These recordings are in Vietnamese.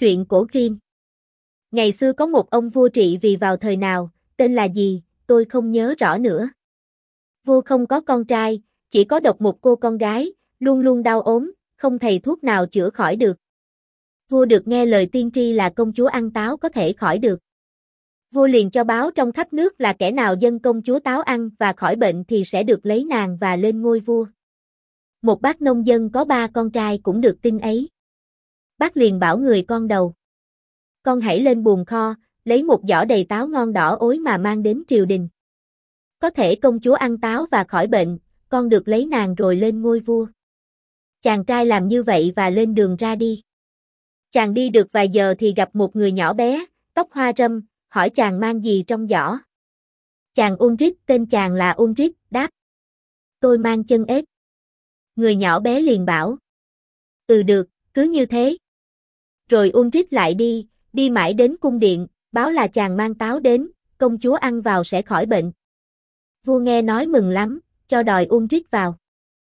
Truyện cổ Grimm. Ngày xưa có một ông vua trị vì vào thời nào, tên là gì, tôi không nhớ rõ nữa. Vua không có con trai, chỉ có độc một cô con gái, luôn luôn đau ốm, không thầy thuốc nào chữa khỏi được. Vua được nghe lời tiên tri là công chúa ăn táo có thể khỏi được. Vua liền cho báo trong khắp nước là kẻ nào dâng công chúa táo ăn và khỏi bệnh thì sẽ được lấy nàng và lên ngôi vua. Một bác nông dân có 3 con trai cũng được tin ấy. Bác liền bảo người con đầu: con hãy lên buồng kho, lấy một giỏ đầy táo ngon đỏ ối mà mang đến triều đình. Có thể công chúa ăn táo và khỏi bệnh, con được lấy nàng rồi lên ngôi vua. Chàng trai làm như vậy và lên đường ra đi. Chàng đi được vài giờ thì gặp một người nhỏ bé, tóc hoa râm, hỏi chàng mang gì trong giỏ. Chàng Ulrich, tên chàng là Ulrich, đáp: tôi mang chân ếch. Người nhỏ bé liền bảo: được, cứ như thế. Rồi Ulrich lại đi mãi đến cung điện, báo là chàng mang táo đến, công chúa ăn vào sẽ khỏi bệnh. Vua nghe nói mừng lắm, cho đòi Ulrich vào.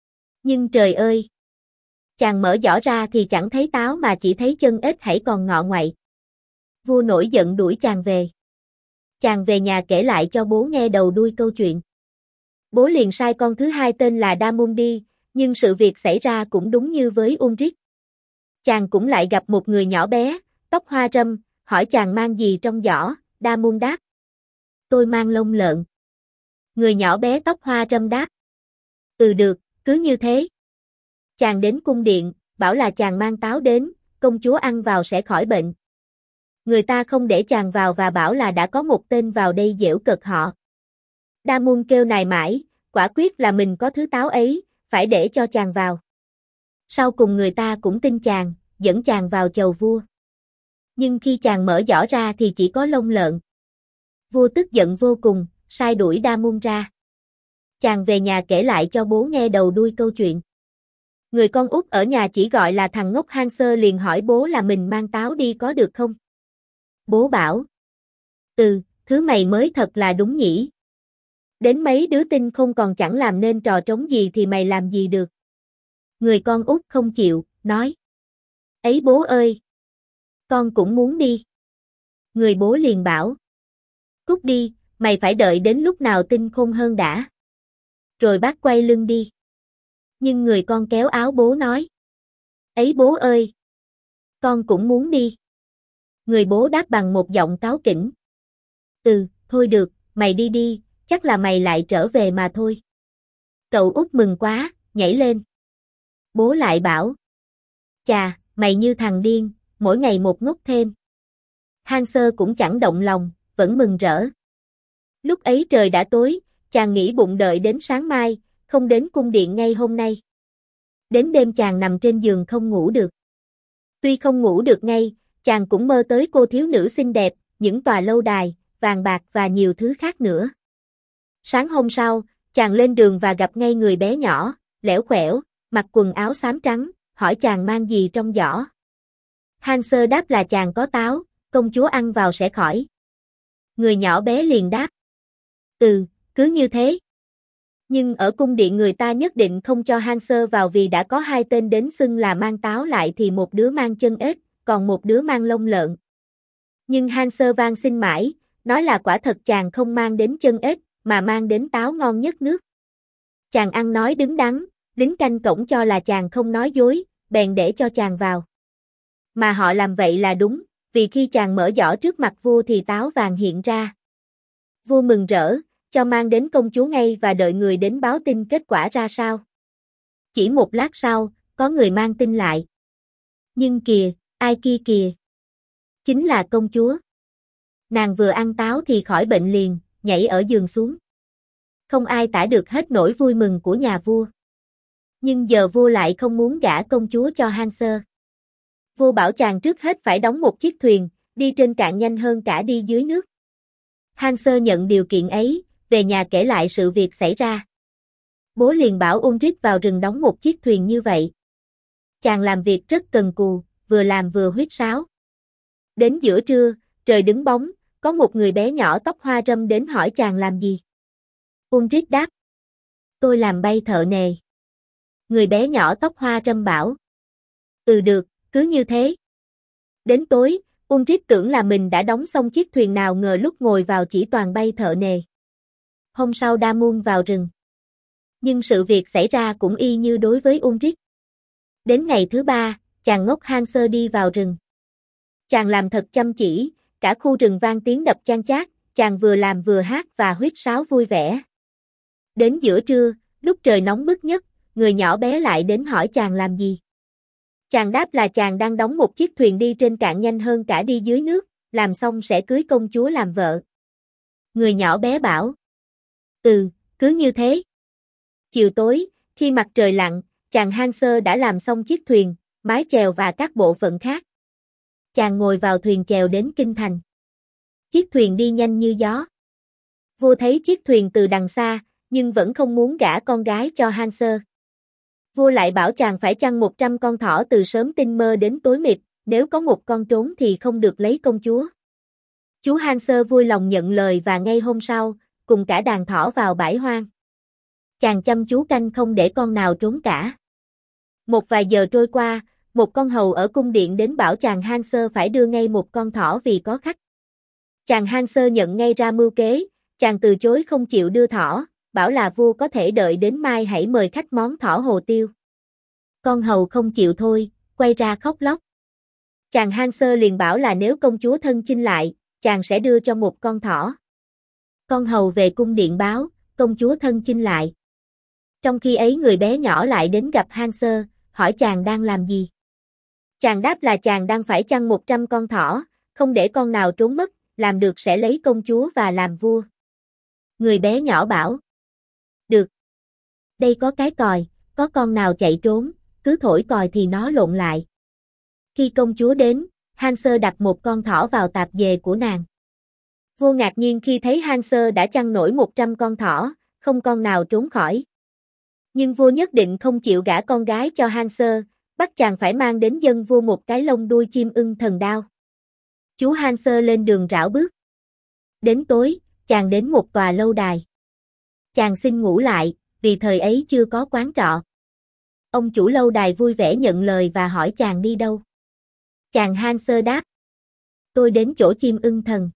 Nhưng trời ơi! Chàng mở giỏ ra thì chẳng thấy táo mà chỉ thấy chân ếch hãy còn ngọ ngoại. Vua nổi giận đuổi chàng về. Chàng về nhà kể lại cho bố nghe đầu đuôi câu chuyện. Bố liền sai con thứ hai tên là Đa-môn đi, nhưng sự việc xảy ra cũng đúng như với Ulrich. Chàng cũng lại gặp một người nhỏ bé, tóc hoa râm, hỏi chàng mang gì trong giỏ, Đa-môn đáp: tôi mang lông lợn. Người nhỏ bé tóc hoa râm đáp: được, cứ như thế. Chàng đến cung điện, bảo là chàng mang táo đến, công chúa ăn vào sẽ khỏi bệnh. Người ta không để chàng vào và bảo là đã có một tên vào đây giễu cợt họ. Đa-môn kêu nài mãi, quả quyết là mình có thứ táo ấy, phải để cho chàng vào. Sau cùng người ta cũng tin chàng, dẫn chàng vào chầu vua. Nhưng khi chàng mở giỏ ra thì chỉ có lông lợn. Vua tức giận vô cùng, sai đuổi Đa-môn ra. Chàng về nhà kể lại cho bố nghe đầu đuôi câu chuyện. Người con út ở nhà chỉ gọi là thằng ngốc Hanser liền hỏi bố là mình mang táo đi có được không? Bố bảo: thứ mày mới thật là đúng nhỉ. Đến mấy đứa tinh không còn chẳng làm nên trò trống gì thì mày làm gì được. Người con út không chịu, nói: ấy bố ơi! Con cũng muốn đi. Người bố liền bảo: cút đi, mày phải đợi đến lúc nào tinh khôn hơn đã. Rồi bác quay lưng đi. Nhưng người con kéo áo bố nói: ấy bố ơi! Con cũng muốn đi. Người bố đáp bằng một giọng cáu kỉnh: thôi được, mày đi đi, chắc là mày lại trở về mà thôi. Cậu út mừng quá, nhảy lên. Bố lại bảo: chà, mày như thằng điên, mỗi ngày một ngốc thêm. Hanser cũng chẳng động lòng, vẫn mừng rỡ. Lúc ấy trời đã tối, chàng nghĩ bụng đợi đến sáng mai, không đến cung điện ngay hôm nay. Đến đêm chàng nằm trên giường không ngủ được. Tuy không ngủ được ngay, chàng cũng mơ tới cô thiếu nữ xinh đẹp, những tòa lâu đài, vàng bạc và nhiều thứ khác nữa. Sáng hôm sau, chàng lên đường và gặp ngay người bé nhỏ, lẻo khẻo, mặc quần áo xám trắng, hỏi chàng mang gì trong giỏ. Hanser đáp là chàng có táo, công chúa ăn vào sẽ khỏi. Người nhỏ bé liền đáp: cứ như thế. Nhưng ở cung điện người ta nhất định không cho Hanser vào vì đã có 2 tên đến xưng là mang táo lại thì một đứa mang chân ếch, còn một đứa mang lông lợn. Nhưng Hanser van xin mãi, nói là quả thật chàng không mang đến chân ếch, mà mang đến táo ngon nhất nước. Chàng ăn nói đứng đắn, lính canh cổng cho là chàng không nói dối, bèn để cho chàng vào. Mà họ làm vậy là đúng, vì khi chàng mở giỏ trước mặt vua thì táo vàng hiện ra. Vua mừng rỡ, cho mang đến công chúa ngay và đợi người đến báo tin kết quả ra sao. Chỉ một lát sau, có người mang tin lại. Nhưng kìa, ai kia kìa? Chính là công chúa. Nàng vừa ăn táo thì khỏi bệnh liền, nhảy ở giường xuống. Không ai tả được hết nỗi vui mừng của nhà vua. Nhưng giờ vua lại không muốn gả công chúa cho Hanser. Vua bảo chàng trước hết phải đóng một chiếc thuyền, đi trên cạn nhanh hơn cả đi dưới nước. Hanser nhận điều kiện ấy, về nhà kể lại sự việc xảy ra. Bố liền bảo Ulrich vào rừng đóng một chiếc thuyền như vậy. Chàng làm việc rất cần cù, vừa làm vừa huýt sáo. Đến giữa trưa, trời đứng bóng, có một người bé nhỏ tóc hoa râm đến hỏi chàng làm gì. Ulrich đáp: tôi làm bay thợ nề. Người bé nhỏ tóc hoa râm bảo: được, cứ như thế. Đến tối, Undrit tưởng là mình đã đóng xong chiếc thuyền nào ngờ lúc ngồi vào chỉ toàn bay thợ nề. Hôm sau Damun vào rừng. Nhưng sự việc xảy ra cũng y như đối với Undrit. Đến ngày thứ 3, chàng ngốc Hanser đi vào rừng. Chàng làm thật chăm chỉ, cả khu rừng vang tiếng đập chan chát, chàng vừa làm vừa hát và huýt sáo vui vẻ. Đến giữa trưa, lúc trời nóng bức nhất, người nhỏ bé lại đến hỏi chàng làm gì. Chàng đáp là chàng đang đóng một chiếc thuyền đi trên cạn nhanh hơn cả đi dưới nước, làm xong sẽ cưới công chúa làm vợ. Người nhỏ bé bảo. Cứ như thế. Chiều tối, khi mặt trời lặn, chàng Hanser đã làm xong chiếc thuyền, mái chèo và các bộ phận khác. Chàng ngồi vào thuyền chèo đến kinh thành. Chiếc thuyền đi nhanh như gió. Vua thấy chiếc thuyền từ đằng xa, nhưng vẫn không muốn gả con gái cho Hanser. Vua lại bảo chàng phải chăn 100 con thỏ từ sớm tinh mơ đến tối mịt, nếu có một con trốn thì không được lấy công chúa. Chú Hanser vui lòng nhận lời và ngay hôm sau, cùng cả đàn thỏ vào bãi hoang. Chàng chăm chú canh không để con nào trốn cả. Một vài giờ trôi qua, một con hầu ở cung điện đến bảo chàng Hanser phải đưa ngay một con thỏ vì có khách. Chàng Hanser nhận ngay ra mưu kế, chàng từ chối không chịu đưa thỏ, bảo là vua có thể đợi đến mai hãy mời khách món thỏ hồ tiêu. Con hầu không chịu thôi, quay ra khóc lóc. Chàng Hanser liền bảo là nếu công chúa thân chinh lại, chàng sẽ đưa cho một con thỏ. Con hầu về cung điện báo, công chúa thân chinh lại. Trong khi ấy người bé nhỏ lại đến gặp Hanser, hỏi chàng đang làm gì. Chàng đáp là chàng đang phải chăn 100 con thỏ, không để con nào trốn mất, làm được sẽ lấy công chúa và làm vua. Người bé nhỏ bảo. Được. Đây có cái còi, có con nào chạy trốn, cứ thổi còi thì nó lộn lại. Khi công chúa đến, Hanser đặt một con thỏ vào tạp dề của nàng. Vua ngạc nhiên khi thấy Hanser đã chăn nổi 100 con thỏ, không con nào trốn khỏi. Nhưng vua nhất định không chịu gả con gái cho Hanser, bắt chàng phải mang đến dâng vua một cái lông đuôi chim ưng thần đao. Chú Hanser lên đường rảo bước. Đến tối, chàng đến một tòa lâu đài. Chàng xin ngủ lại, vì thời ấy chưa có quán trọ. Ông chủ lâu đài vui vẻ nhận lời và hỏi chàng đi đâu. Chàng Hanser đáp. Tôi đến chỗ chim ưng thần.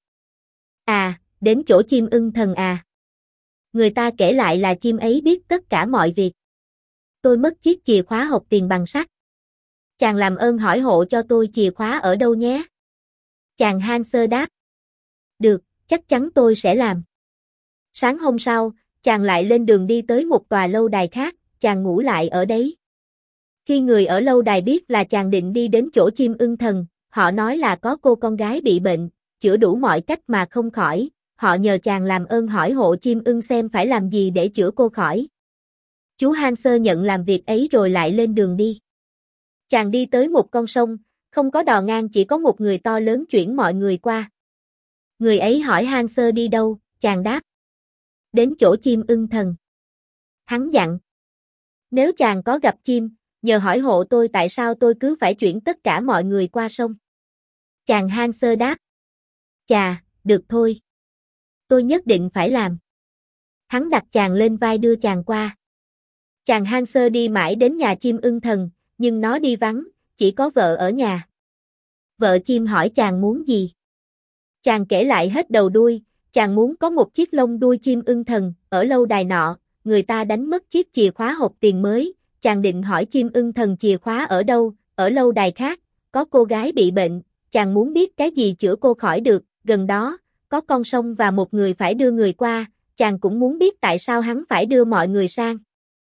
À, đến chỗ chim ưng thần à. Người ta kể lại là chim ấy biết tất cả mọi việc. Tôi mất chiếc chìa khóa hộp tiền bằng sắt. Chàng làm ơn hỏi hộ cho tôi chìa khóa ở đâu nhé. Chàng Hanser đáp. Được, chắc chắn tôi sẽ làm. Sáng hôm sau, chàng lại lên đường đi tới một tòa lâu đài khác, chàng ngủ lại ở đấy. Khi người ở lâu đài biết là chàng định đi đến chỗ chim ưng thần, họ nói là có cô con gái bị bệnh, chữa đủ mọi cách mà không khỏi, họ nhờ chàng làm ơn hỏi hộ chim ưng xem phải làm gì để chữa cô khỏi. Chú Hanser nhận làm việc ấy rồi lại lên đường đi. Chàng đi tới một con sông, không có đò ngang chỉ có một người to lớn chuyển mọi người qua. Người ấy hỏi Hanser đi đâu, chàng đáp. Đến chỗ chim ưng thần. Hắn dặn. Nếu chàng có gặp chim, nhờ hỏi hộ tôi tại sao tôi cứ phải chuyển tất cả mọi người qua sông. Chàng Hanser đáp. Chà, được thôi. Tôi nhất định phải làm. Hắn đặt chàng lên vai đưa chàng qua. Chàng Hanser đi mãi đến nhà chim ưng thần, nhưng nó đi vắng, chỉ có vợ ở nhà. Vợ chim hỏi chàng muốn gì. Chàng kể lại hết đầu đuôi, chàng muốn có một chiếc lông đuôi chim ưng thần, ở lâu đài nọ, người ta đánh mất chiếc chìa khóa hộp tiền mới, chàng định hỏi chim ưng thần chìa khóa ở đâu, ở lâu đài khác, có cô gái bị bệnh, chàng muốn biết cái gì chữa cô khỏi được, gần đó, có con sông và một người phải đưa người qua, chàng cũng muốn biết tại sao hắn phải đưa mọi người sang.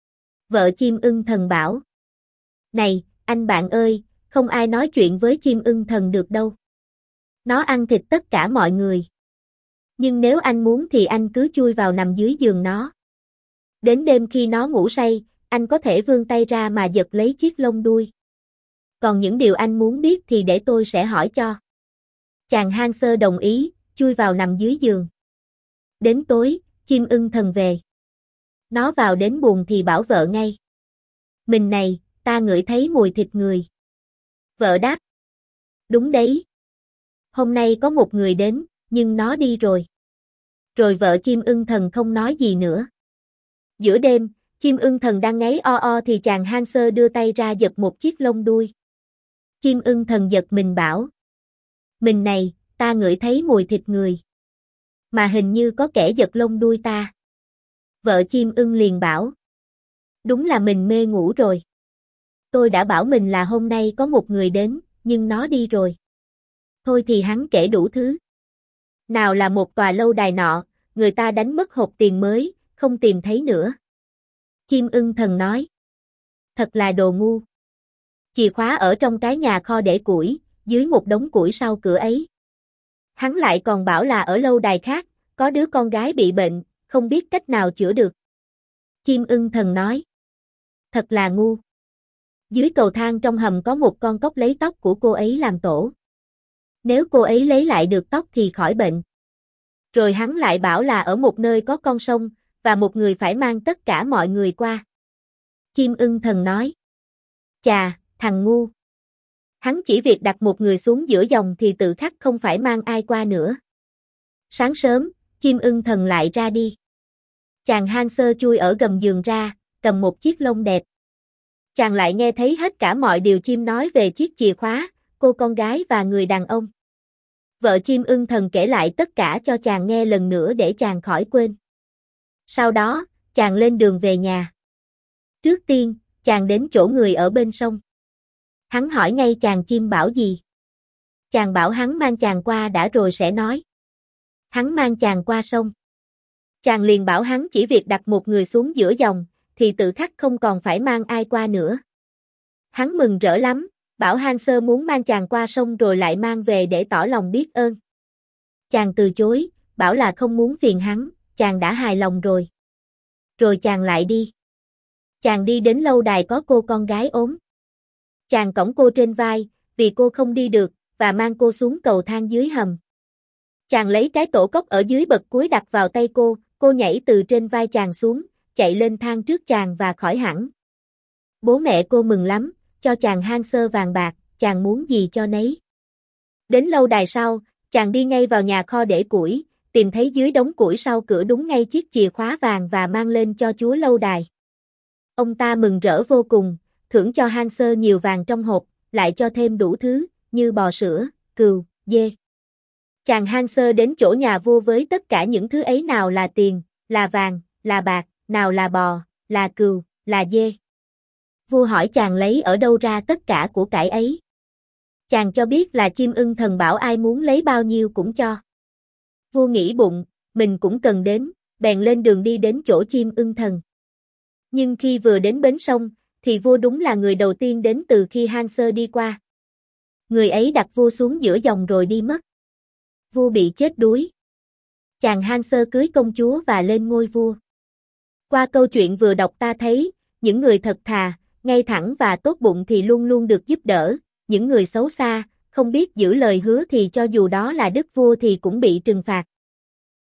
Vợ chim ưng thần bảo. Này, anh bạn ơi, không ai nói chuyện với chim ưng thần được đâu. Nó ăn thịt tất cả mọi người. Nhưng nếu anh muốn thì anh cứ chui vào nằm dưới giường nó. Đến đêm khi nó ngủ say, anh có thể vươn tay ra mà giật lấy chiếc lông đuôi. Còn những điều anh muốn biết thì để tôi sẽ hỏi cho. Chàng Hanser đồng ý, chui vào nằm dưới giường. Đến tối, chim ưng thần về. Nó vào đến buồng thì bảo vợ ngay. Mình này, ta ngửi thấy mùi thịt người. Vợ đáp. Đúng đấy. Hôm nay có một người đến, nhưng nó đi rồi. Rồi vợ chim ưng thần không nói gì nữa. Giữa đêm, chim ưng thần đang ngáy o o thì chàng Hanser đưa tay ra giật một chiếc lông đuôi. Chim ưng thần giật mình bảo. Mình này, ta ngửi thấy mùi thịt người. Mà hình như có kẻ giật lông đuôi ta. Vợ chim ưng liền bảo. Đúng là mình mê ngủ rồi. Tôi đã bảo mình là hôm nay có một người đến, nhưng nó đi rồi. Thôi thì hắn kể đủ thứ. Nào là một tòa lâu đài nọ, người ta đánh mất hộp tiền mới, không tìm thấy nữa. Chim ưng thần nói. Thật là đồ ngu. Chìa khóa ở trong cái nhà kho để củi, dưới một đống củi sau cửa ấy. Hắn lại còn bảo là ở lâu đài khác, có đứa con gái bị bệnh, không biết cách nào chữa được. Chim ưng thần nói. Thật là ngu. Dưới cầu thang trong hầm có một con cóc lấy tóc của cô ấy làm tổ. Nếu cô ấy lấy lại được tóc thì khỏi bệnh. Rồi hắn lại bảo là ở một nơi có con sông, và một người phải mang tất cả mọi người qua. Chim ưng thần nói. Chà, thằng ngu. Hắn chỉ việc đặt một người xuống giữa dòng thì tự khắc không phải mang ai qua nữa. Sáng sớm, chim ưng thần lại ra đi. Chàng hang sơ chui ở gầm giường ra, cầm một chiếc lông đẹp. Chàng lại nghe thấy hết cả mọi điều chim nói về chiếc chìa khóa, cô con gái và người đàn ông. Vợ chim ưng thần kể lại tất cả cho chàng nghe lần nữa để chàng khỏi quên. Sau đó, chàng lên đường về nhà. Trước tiên, chàng đến chỗ người ở bên sông. Hắn hỏi ngay chàng chim bảo gì. Chàng bảo hắn mang chàng qua đã rồi sẽ nói. Hắn mang chàng qua sông. Chàng liền bảo hắn chỉ việc đặt một người xuống giữa dòng, thì tự khắc không còn phải mang ai qua nữa. Hắn mừng rỡ lắm, bảo hang sơ muốn mang chàng qua sông rồi lại mang về để tỏ lòng biết ơn. Chàng từ chối, bảo là không muốn phiền hắn, chàng đã hài lòng rồi. Rồi chàng lại đi. Chàng đi đến lâu đài có cô con gái ốm. Chàng cõng cô trên vai, vì cô không đi được, và mang cô xuống cầu thang dưới hầm. Chàng lấy cái tổ cốc ở dưới bậc cuối đặt vào tay cô nhảy từ trên vai chàng xuống, chạy lên thang trước chàng và khỏi hẳn. Bố mẹ cô mừng lắm, cho chàng hang sơ vàng bạc, chàng muốn gì cho nấy. Đến lâu đài sau, chàng đi ngay vào nhà kho để củi, tìm thấy dưới đống củi sau cửa đúng ngay chiếc chìa khóa vàng và mang lên cho chúa lâu đài. Ông ta mừng rỡ vô cùng, thưởng cho hang sơ nhiều vàng trong hộp, lại cho thêm đủ thứ, như bò sữa, cừu, dê. Chàng hang sơ đến chỗ nhà vua với tất cả những thứ ấy, nào là tiền, là vàng, là bạc, nào là bò, là cừu, là dê. Vua hỏi chàng lấy ở đâu ra tất cả của cải ấy. Chàng cho biết là chim ưng thần bảo ai muốn lấy bao nhiêu cũng cho. Vua nghĩ bụng, mình cũng cần đến, bèn lên đường đi đến chỗ chim ưng thần. Nhưng khi vừa đến bến sông, thì vua đúng là người đầu tiên đến từ khi hang sơ đi qua. Người ấy đặt vua xuống giữa dòng rồi đi mất. Vua bị chết đuối. Chàng hang sơ cưới công chúa và lên ngôi vua. Qua câu chuyện vừa đọc ta thấy, những người thật thà, ngay thẳng và tốt bụng thì luôn luôn được giúp đỡ, những người xấu xa, không biết giữ lời hứa thì cho dù đó là đức vua thì cũng bị trừng phạt.